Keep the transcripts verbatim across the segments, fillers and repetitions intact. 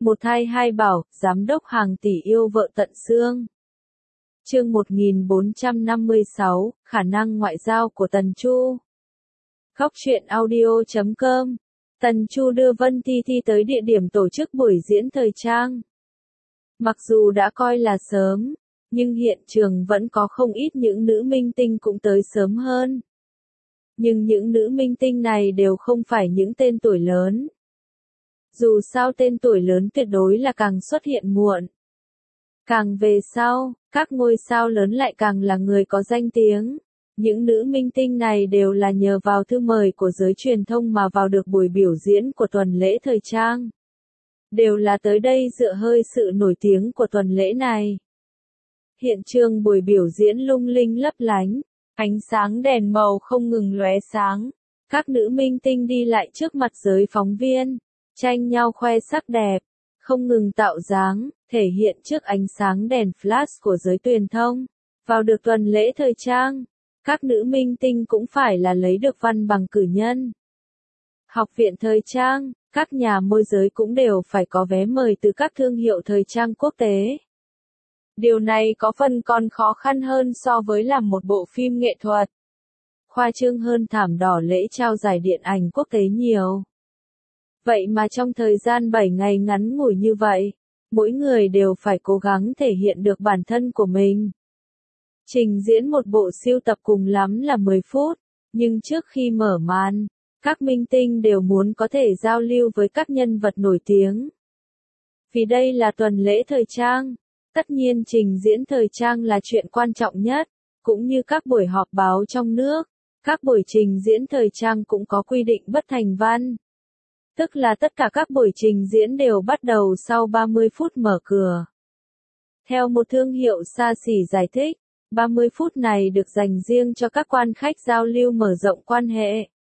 Một thai hai bảo, giám đốc hàng tỷ yêu vợ tận xương. Chương một nghìn bốn trăm năm mươi sáu, khả năng ngoại giao của Tần Chu. Góc truyện audio chấm com. Tần Chu đưa Vân Thi Thi tới địa điểm tổ chức buổi diễn thời trang. Mặc dù đã coi là sớm, nhưng hiện trường vẫn có không ít những nữ minh tinh cũng tới sớm hơn. Nhưng những nữ minh tinh này đều không phải những tên tuổi lớn. Dù sao tên tuổi lớn tuyệt đối là càng xuất hiện muộn. Càng về sau, các ngôi sao lớn lại càng là người có danh tiếng. Những nữ minh tinh này đều là nhờ vào thư mời của giới truyền thông mà vào được buổi biểu diễn của tuần lễ thời trang. Đều là tới đây dựa hơi sự nổi tiếng của tuần lễ này. Hiện trường buổi biểu diễn lung linh lấp lánh, ánh sáng đèn màu không ngừng lóe sáng. Các nữ minh tinh đi lại trước mặt giới phóng viên, tranh nhau khoe sắc đẹp, không ngừng tạo dáng, thể hiện trước ánh sáng đèn flash của giới truyền thông. Vào được tuần lễ thời trang, các nữ minh tinh cũng phải là lấy được văn bằng cử nhân. Học viện thời trang, các nhà môi giới cũng đều phải có vé mời từ các thương hiệu thời trang quốc tế. Điều này có phần còn khó khăn hơn so với làm một bộ phim nghệ thuật. Khoa trương hơn thảm đỏ lễ trao giải điện ảnh quốc tế nhiều. Vậy mà trong thời gian bảy ngày ngắn ngủi như vậy, mỗi người đều phải cố gắng thể hiện được bản thân của mình. Trình diễn một bộ siêu tập cùng lắm là mười phút, nhưng trước khi mở màn, các minh tinh đều muốn có thể giao lưu với các nhân vật nổi tiếng. Vì đây là tuần lễ thời trang, tất nhiên trình diễn thời trang là chuyện quan trọng nhất, cũng như các buổi họp báo trong nước, các buổi trình diễn thời trang cũng có quy định bất thành văn. Tức là tất cả các buổi trình diễn đều bắt đầu sau ba mươi phút mở cửa. Theo một thương hiệu xa xỉ giải thích, ba mươi phút này được dành riêng cho các quan khách giao lưu mở rộng quan hệ.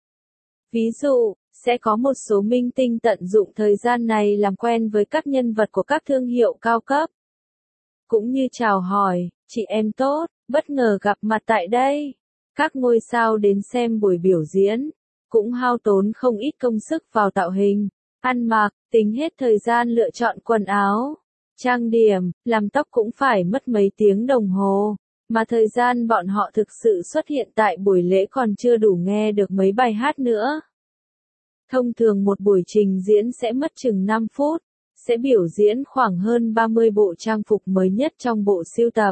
Ví dụ, sẽ có một số minh tinh tận dụng thời gian này làm quen với các nhân vật của các thương hiệu cao cấp. Cũng như chào hỏi, chị em tốt, bất ngờ gặp mặt tại đây. Các ngôi sao đến xem buổi biểu diễn, cũng hao tốn không ít công sức vào tạo hình, ăn mặc, tính hết thời gian lựa chọn quần áo, trang điểm, làm tóc cũng phải mất mấy tiếng đồng hồ. Mà thời gian bọn họ thực sự xuất hiện tại buổi lễ còn chưa đủ nghe được mấy bài hát nữa. Thông thường một buổi trình diễn sẽ mất chừng năm phút, sẽ biểu diễn khoảng hơn ba mươi bộ trang phục mới nhất trong bộ sưu tập.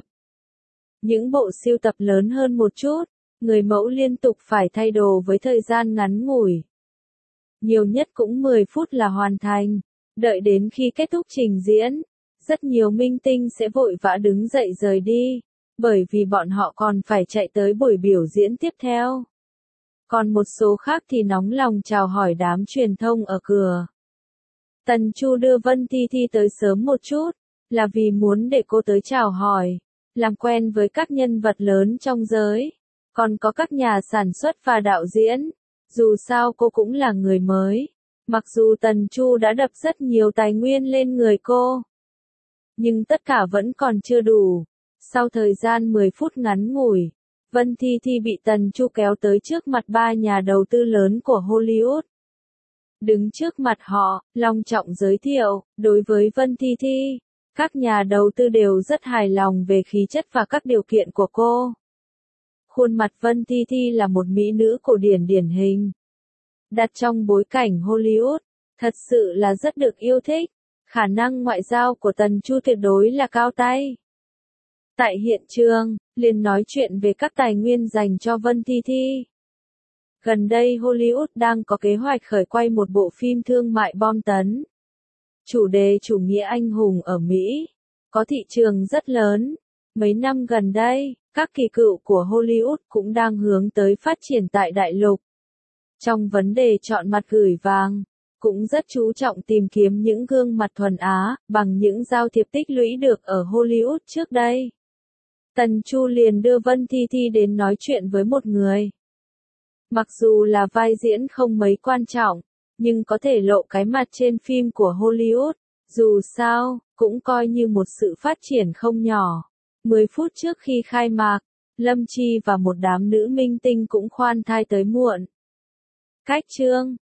Những bộ sưu tập lớn hơn một chút, người mẫu liên tục phải thay đồ với thời gian ngắn ngủi. Nhiều nhất cũng mười phút là hoàn thành, đợi đến khi kết thúc trình diễn, rất nhiều minh tinh sẽ vội vã đứng dậy rời đi. Bởi vì bọn họ còn phải chạy tới buổi biểu diễn tiếp theo. Còn một số khác thì nóng lòng chào hỏi đám truyền thông ở cửa. Tần Chu đưa Vân Thi Thi tới sớm một chút, là vì muốn để cô tới chào hỏi, làm quen với các nhân vật lớn trong giới, còn có các nhà sản xuất và đạo diễn. Dù sao cô cũng là người mới, mặc dù Tần Chu đã đập rất nhiều tài nguyên lên người cô, nhưng tất cả vẫn còn chưa đủ. Sau thời gian mười phút ngắn ngủi, Vân Thi Thi bị Tần Chu kéo tới trước mặt ba nhà đầu tư lớn của Hollywood. Đứng trước mặt họ, long trọng giới thiệu, đối với Vân Thi Thi, các nhà đầu tư đều rất hài lòng về khí chất và các điều kiện của cô. Khuôn mặt Vân Thi Thi là một mỹ nữ cổ điển điển hình. Đặt trong bối cảnh Hollywood, thật sự là rất được yêu thích. Khả năng ngoại giao của Tần Chu tuyệt đối là cao tay. Tại hiện trường, liền nói chuyện về các tài nguyên dành cho Vân Thi Thi. Gần đây Hollywood đang có kế hoạch khởi quay một bộ phim thương mại bom tấn. Chủ đề chủ nghĩa anh hùng ở Mỹ, có thị trường rất lớn. Mấy năm gần đây, các kỳ cựu của Hollywood cũng đang hướng tới phát triển tại đại lục. Trong vấn đề chọn mặt gửi vàng, cũng rất chú trọng tìm kiếm những gương mặt thuần Á, bằng những giao thiệp tích lũy được ở Hollywood trước đây. Tần Chu liền đưa Vân Thi Thi đến nói chuyện với một người. Mặc dù là vai diễn không mấy quan trọng, nhưng có thể lộ cái mặt trên phim của Hollywood, dù sao, cũng coi như một sự phát triển không nhỏ. mười phút trước khi khai mạc, Lâm Chi và một đám nữ minh tinh cũng khoan thai tới muộn. Cách chương,